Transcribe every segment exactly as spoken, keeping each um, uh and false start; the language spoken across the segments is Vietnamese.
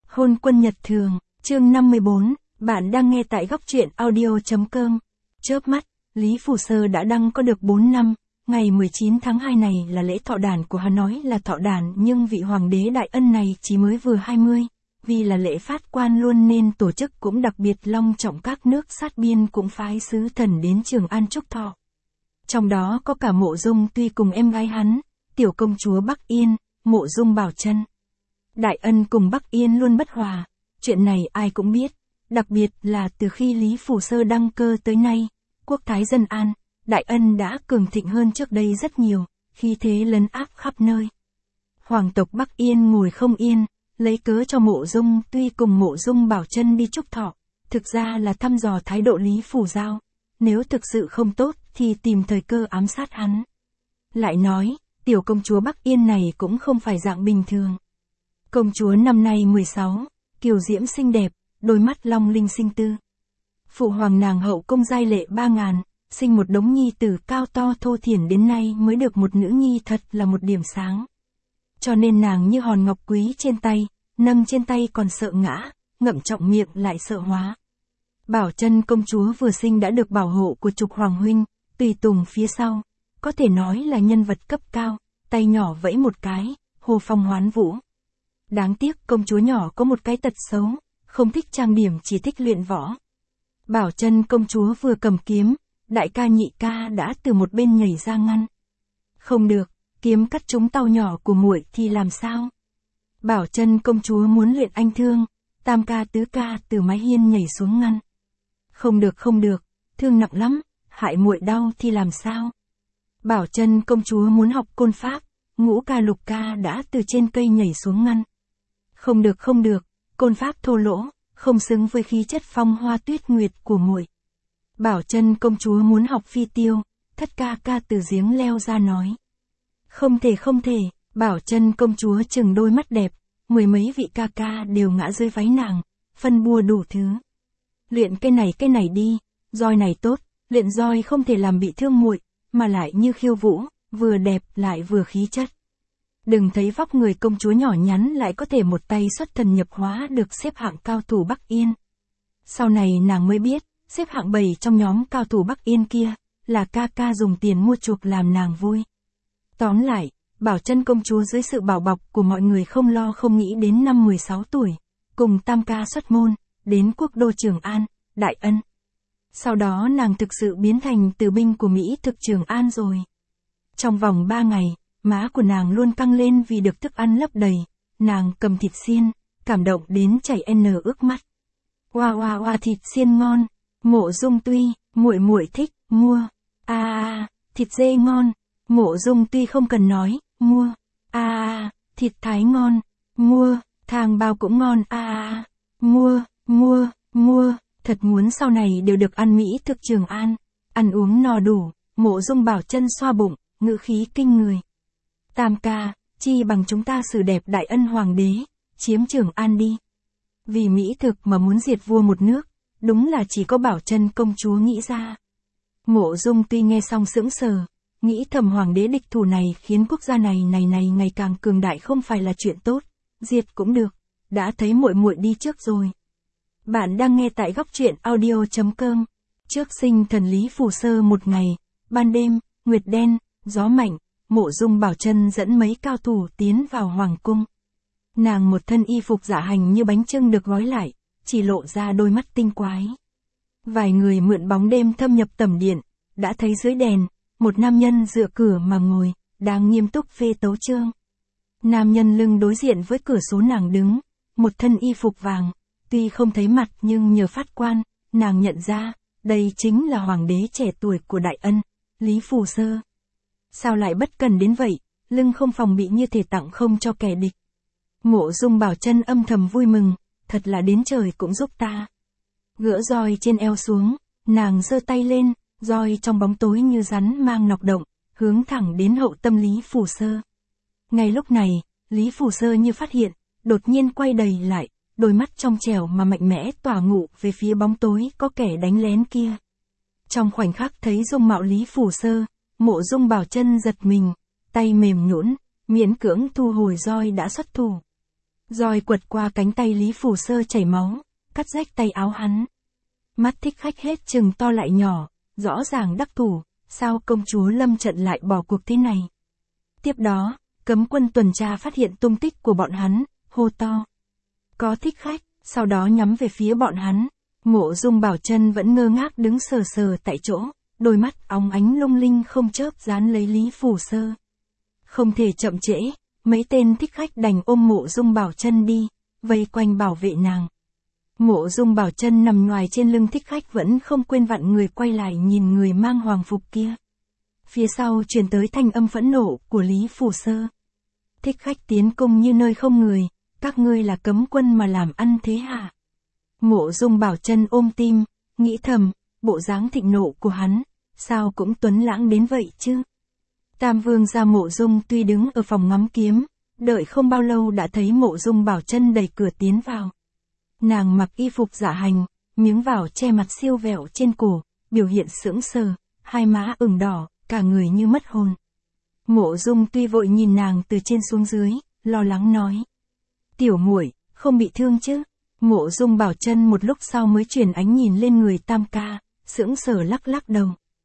Hôn quân nhật thường, chương năm mươi bốn, bạn đang nghe tại góc truyện audio.com. Chớp mắt, Lý Phù Sơ đã đăng có được bốn năm, ngày mười chín tháng hai này là lễ thọ đản của hắn, nói là thọ đản nhưng vị hoàng đế đại ân này chỉ mới vừa hai mươi, vì là lễ phát quan luôn nên tổ chức cũng đặc biệt long trọng, các nước sát biên cũng phái sứ thần đến Trường An chúc thọ. Trong đó có cả Mộ Dung Tuy cùng em gái hắn, tiểu công chúa Bắc Yên, Mộ Dung Bảo Chân. Đại ân cùng Bắc Yên luôn bất hòa, chuyện này ai cũng biết, đặc biệt là từ khi Lý Phù Sơ đăng cơ tới nay, quốc thái dân an, đại ân đã cường thịnh hơn trước đây rất nhiều, khí thế lấn áp khắp nơi. Hoàng tộc Bắc Yên ngồi không yên, lấy cớ cho Mộ Dung Tuy cùng Mộ Dung Bảo Chân đi chúc thọ, thực ra là thăm dò thái độ Lý Phù Giao, nếu thực sự không tốt thì tìm thời cơ ám sát hắn. Lại nói, tiểu công chúa Bắc Yên này cũng không phải dạng bình thường. Công chúa năm nay mười sáu, kiều diễm xinh đẹp, đôi mắt long linh sinh tư. Phụ hoàng nàng hậu cung giai lệ ba ngàn, sinh một đống nhi tử cao to thô thiển, đến nay mới được một nữ nhi, thật là một điểm sáng. Cho nên nàng như hòn ngọc quý trên tay, nâng trên tay còn sợ ngã, ngậm trọng miệng lại sợ hóa. Bảo Chân công chúa vừa sinh đã được bảo hộ của Trục Hoàng huynh, tùy tùng phía sau, có thể nói là nhân vật cấp cao, tay nhỏ vẫy một cái, hồ phong hoán vũ. Đáng tiếc công chúa nhỏ có một cái tật xấu, không thích trang điểm, chỉ thích luyện võ. Bảo Chân công chúa vừa cầm kiếm, đại ca nhị ca đã từ một bên nhảy ra ngăn. Không được, kiếm cắt trúng tau nhỏ của muội thì làm sao? Bảo Chân công chúa muốn luyện anh thương, tam ca tứ ca từ mái hiên nhảy xuống ngăn. Không được không được, thương nặng lắm, hại muội đau thì làm sao? Bảo Chân công chúa muốn học côn pháp, ngũ ca lục ca đã từ trên cây nhảy xuống ngăn. Không được không được, côn pháp thô lỗ, không xứng với khí chất phong hoa tuyết nguyệt của muội. Bảo Chân công chúa muốn học phi tiêu, thất ca ca từ giếng leo ra nói. Không thể không thể, Bảo Chân công chúa chừng đôi mắt đẹp, mười mấy vị ca ca đều ngã dưới váy nàng, phân bua đủ thứ. Luyện cái này cái này đi, roi này tốt, luyện roi không thể làm bị thương muội, mà lại như khiêu vũ, vừa đẹp lại vừa khí chất. Đừng thấy vóc người công chúa nhỏ nhắn lại có thể một tay xuất thần nhập hóa được xếp hạng cao thủ Bắc Yên. Sau này nàng mới biết, xếp hạng bảy trong nhóm cao thủ Bắc Yên kia, là ca ca dùng tiền mua chuộc làm nàng vui. Tóm lại, Bảo Chân công chúa dưới sự bảo bọc của mọi người không lo không nghĩ đến năm mười sáu tuổi, cùng tam ca xuất môn, đến quốc đô Trường An, đại ân. Sau đó nàng thực sự biến thành tử binh của Mỹ thực Trường An rồi. Trong vòng ba ngày, má của nàng luôn căng lên vì được thức ăn lấp đầy, nàng cầm thịt xiên, cảm động đến chảy n ướt mắt. Oa oa oa, thịt xiên ngon, Mộ Dung Tuy, muội muội thích, mua. A a, thịt dê ngon, Mộ Dung Tuy không cần nói, mua. A a, thịt thái ngon, mua, thang bao cũng ngon, a a, mua, mua, mua, thật muốn sau này đều được ăn Mỹ thực Trường An, ăn uống no đủ. Mộ Dung Bảo Chân xoa bụng, ngữ khí kinh người. Tam ca, chi bằng chúng ta xử đẹp đại ân hoàng đế, chiếm Trường An đi. Vì Mỹ thực mà muốn diệt vua một nước, đúng là chỉ có Bảo Chân công chúa nghĩ ra. Mộ Dung Tuy nghe xong sững sờ, nghĩ thầm hoàng đế địch thủ này khiến quốc gia này này này ngày càng cường đại không phải là chuyện tốt, diệt cũng được, đã thấy muội muội đi trước rồi. Bạn đang nghe tại góc truyện audio.com. Trước sinh thần Lý Phù Sơ một ngày, ban đêm, nguyệt đen, gió mạnh, Mộ Dung Bảo Chân dẫn mấy cao thủ tiến vào hoàng cung. Nàng một thân y phục dạ hành như bánh chưng được gói lại, chỉ lộ ra đôi mắt tinh quái. Vài người mượn bóng đêm thâm nhập tẩm điện, đã thấy dưới đèn, một nam nhân dựa cửa mà ngồi, đang nghiêm túc phê tấu chương. Nam nhân lưng đối diện với cửa sổ nàng đứng, một thân y phục vàng, tuy không thấy mặt nhưng nhờ phát quan, nàng nhận ra, đây chính là hoàng đế trẻ tuổi của đại ân, Lý Phù Sơ. Sao lại bất cần đến vậy, lưng không phòng bị như thể tặng không cho kẻ địch. Mộ Dung Bảo Chân âm thầm vui mừng, thật là đến trời cũng giúp ta. Gỡ roi trên eo xuống, nàng giơ tay lên, roi trong bóng tối như rắn mang nọc động, hướng thẳng đến hậu tâm Lý Phù Sơ. Ngay lúc này, Lý Phù Sơ như phát hiện, đột nhiên quay đầy lại, đôi mắt trong trẻo mà mạnh mẽ tỏa ngụ về phía bóng tối có kẻ đánh lén kia. Trong khoảnh khắc thấy dung mạo Lý Phù Sơ, Mộ Dung Bảo Chân giật mình, tay mềm nhũn, miễn cưỡng thu hồi roi đã xuất thủ. Roi quật qua cánh tay Lý Phù Sơ chảy máu, cắt rách tay áo hắn. Mắt thích khách hết chừng to lại nhỏ, rõ ràng đắc thủ, sao công chúa lâm trận lại bỏ cuộc thế này. Tiếp đó, cấm quân tuần tra phát hiện tung tích của bọn hắn, hô to. Có thích khách, sau đó nhắm về phía bọn hắn. Mộ Dung Bảo Chân vẫn ngơ ngác đứng sờ sờ tại chỗ, đôi mắt óng ánh lung linh không chớp dán lấy Lý Phù Sơ. Không thể chậm trễ, mấy tên thích khách đành ôm Mộ Dung Bảo Chân đi, vây quanh bảo vệ nàng. Mộ Dung Bảo Chân nằm ngoài trên lưng thích khách vẫn không quên vặn người quay lại nhìn người mang hoàng phục kia. Phía sau truyền tới thanh âm phẫn nộ của Lý Phù Sơ. Thích khách tiến cung như nơi không người, các ngươi là cấm quân mà làm ăn thế hả? Mộ Dung Bảo Chân ôm tim, nghĩ thầm, bộ dáng thịnh nộ của hắn, sao cũng tuấn lãng đến vậy chứ? Tam Vương gia Mộ Dung tuy đứng ở phòng ngắm kiếm, đợi không bao lâu đã thấy Mộ Dung Bảo Chân đẩy cửa tiến vào. Nàng mặc y phục dạ hành, miếng vải che mặt siêu vẹo trên cổ, biểu hiện sững sờ, hai má ửng đỏ, cả người như mất hồn. Mộ Dung tuy vội nhìn nàng từ trên xuống dưới, lo lắng nói: "Tiểu muội, không bị thương chứ?" Mộ Dung Bảo Chân một lúc sau mới chuyển ánh nhìn lên người Tam ca, sững sờ lắc lắc đầu.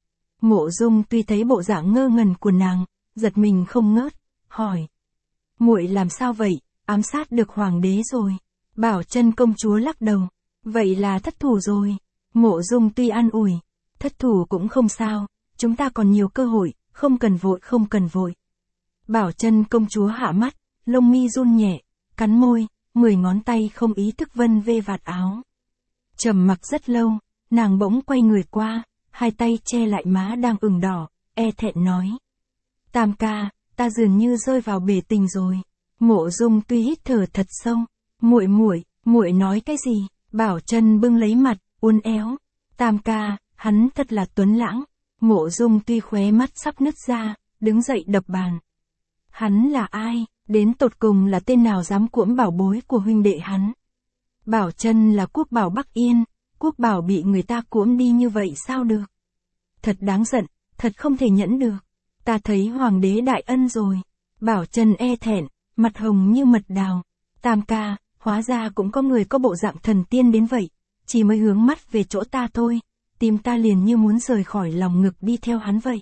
Mộ Dung tuy thấy bộ dạng ngơ ngẩn của nàng, giật mình không ngớt, hỏi: "Muội làm sao vậy, ám sát được hoàng đế rồi?" Bảo Chân công chúa lắc đầu: "Vậy là thất thủ rồi." Mộ Dung tuy an ủi: "Thất thủ cũng không sao, chúng ta còn nhiều cơ hội, không cần vội không cần vội." Bảo Chân công chúa hạ mắt, lông mi run nhẹ, cắn môi, mười ngón tay không ý thức vân vê vạt áo. Trầm mặc rất lâu, nàng bỗng quay người qua, hai tay che lại má đang ửng đỏ, e thẹn nói: "Tam ca, ta dường như rơi vào bể tình rồi." Mộ Dung tuy hít thở thật sâu, "Muội muội, muội nói cái gì?" Bảo Chân bưng lấy mặt, uốn éo: "Tam ca, hắn thật là tuấn lãng." Mộ Dung tuy khóe mắt sắp nứt ra, đứng dậy đập bàn. "Hắn là ai? Đến tột cùng là tên nào dám cuỗm bảo bối của huynh đệ hắn?" Bảo Chân là quốc bảo Bắc Yên, quốc bảo bị người ta cuỗm đi như vậy sao được? Thật đáng giận, thật không thể nhẫn được. Ta thấy hoàng đế đại ân rồi. Bảo Chân e thẹn, mặt hồng như mật đào. "Tam ca, hóa ra cũng có người có bộ dạng thần tiên đến vậy, chỉ mới hướng mắt về chỗ ta thôi, tim ta liền như muốn rời khỏi lòng ngực đi theo hắn vậy."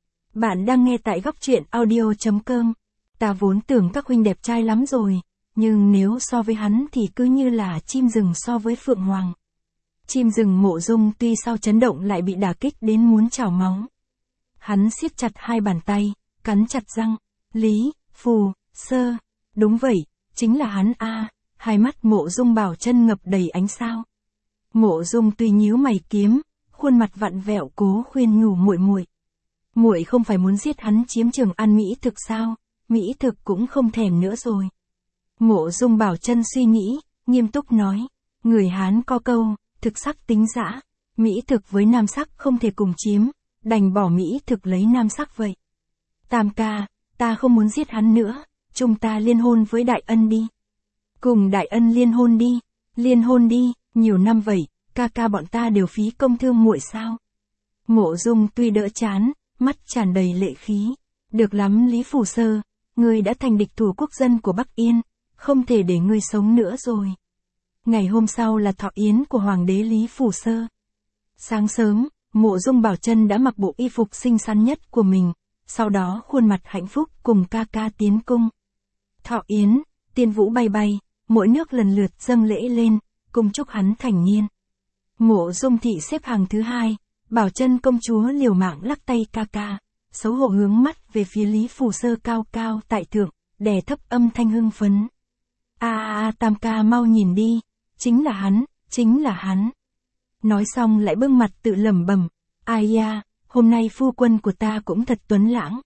Bạn đang nghe tại góc truyện audio chấm com. Ta vốn tưởng các huynh đẹp trai lắm rồi, nhưng nếu so với hắn thì cứ như là chim rừng so với phượng hoàng. Chim rừng Mộ Dung tuy sau chấn động lại bị đả kích đến muốn trào máu. Hắn siết chặt hai bàn tay, cắn chặt răng. "Lý Phù Sơ, đúng vậy, chính là hắn a." Hai mắt Mộ Dung Bảo Chân ngập đầy ánh sao. Mộ Dung tuy nhíu mày kiếm, khuôn mặt vặn vẹo cố khuyên nhủ muội muội. "Muội không phải muốn giết hắn chiếm Trường An mỹ thực sao? Mỹ thực cũng không thèm nữa rồi." Mộ Dung Bảo Chân suy nghĩ, nghiêm túc nói: "Người Hán có câu, thực sắc tính dã, mỹ thực với nam sắc không thể cùng chiếm, đành bỏ mỹ thực lấy nam sắc vậy. Tam ca, ta không muốn giết hắn nữa, chúng ta liên hôn với Đại Ân đi." "Cùng Đại Ân liên hôn đi, liên hôn đi, nhiều năm vậy, ca ca bọn ta đều phí công thương muội sao?" Mộ Dung tuy đỡ chán, mắt tràn đầy lệ khí. "Được lắm Lý Phù Sơ, ngươi đã thành địch thủ quốc dân của Bắc Yên, không thể để ngươi sống nữa rồi." Ngày hôm sau là thọ yến của hoàng đế Lý Phù Sơ. Sáng sớm, Mộ Dung Bảo Chân đã mặc bộ y phục xinh xắn nhất của mình, sau đó khuôn mặt hạnh phúc cùng ca ca tiến cung. Thọ yến, tiên vũ bay bay, mỗi nước lần lượt dâng lễ lên, cùng chúc hắn thành niên. Mộ Dung thị xếp hàng thứ hai, Bảo Chân công chúa liều mạng lắc tay ca ca, xấu hổ hướng mắt về phía Lý Phù Sơ cao cao tại thượng, đè thấp âm thanh hưng phấn. "A a a, Tam ca mau nhìn đi, chính là hắn, chính là hắn." Nói xong lại bưng mặt tự lẩm bẩm: "Ai da, hôm nay phu quân của ta cũng thật tuấn lãng."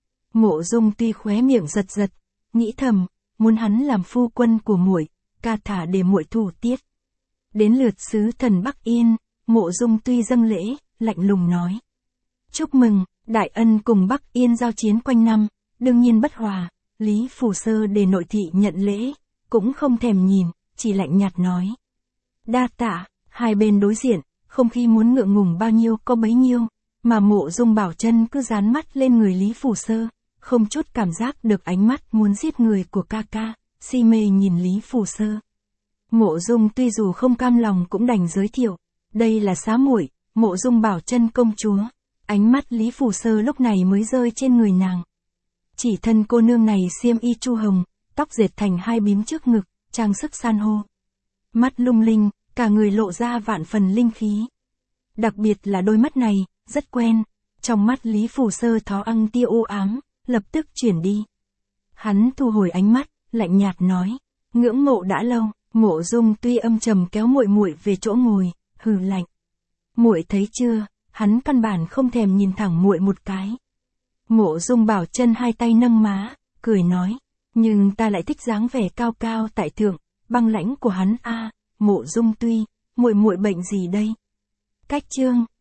Mộ Dung tuy khóe miệng giật giật, nghĩ thầm, muốn hắn làm phu quân của muội, ca thả để muội thủ tiết. Đến lượt sứ thần Bắc Yên, Mộ Dung tuy dâng lễ, lạnh lùng nói: "Chúc mừng, Đại Ân cùng Bắc Yên giao chiến quanh năm, đương nhiên bất hòa." Lý Phù Sơ để nội thị nhận lễ, cũng không thèm nhìn, chỉ lạnh nhạt nói: "Đa tạ." Hai bên đối diện, không khí muốn ngượng ngùng bao nhiêu có bấy nhiêu, mà Mộ Dung Bảo Chân cứ dán mắt lên người Lý Phù Sơ, không chút cảm giác được ánh mắt muốn giết người của ca ca, si mê nhìn Lý Phù Sơ. Mộ Dung tuy dù không cam lòng cũng đành giới thiệu, đây là xá muội, Mộ Dung Bảo Chân công chúa. Ánh mắt Lý Phù Sơ lúc này mới rơi trên người nàng. Chỉ thân cô nương này xiêm y chu hồng, tóc dệt thành hai bím trước ngực, trang sức san hô. Mắt lung linh, cả người lộ ra vạn phần linh khí. Đặc biệt là đôi mắt này, rất quen. Trong mắt Lý Phù Sơ thó ăn tia u ám, lập tức chuyển đi. Hắn thu hồi ánh mắt, lạnh nhạt nói, ngưỡng mộ đã lâu. Mộ Dung tuy âm trầm kéo muội muội về chỗ ngồi, hừ lạnh. Muội thấy chưa, hắn căn bản không thèm nhìn thẳng muội một cái. Mộ Dung Bảo Chân hai tay nâng má, cười nói, nhưng ta lại thích dáng vẻ cao cao tại thượng, băng lãnh của hắn a. À, Mộ Dung tuy, muội muội bệnh gì đây? Cách chương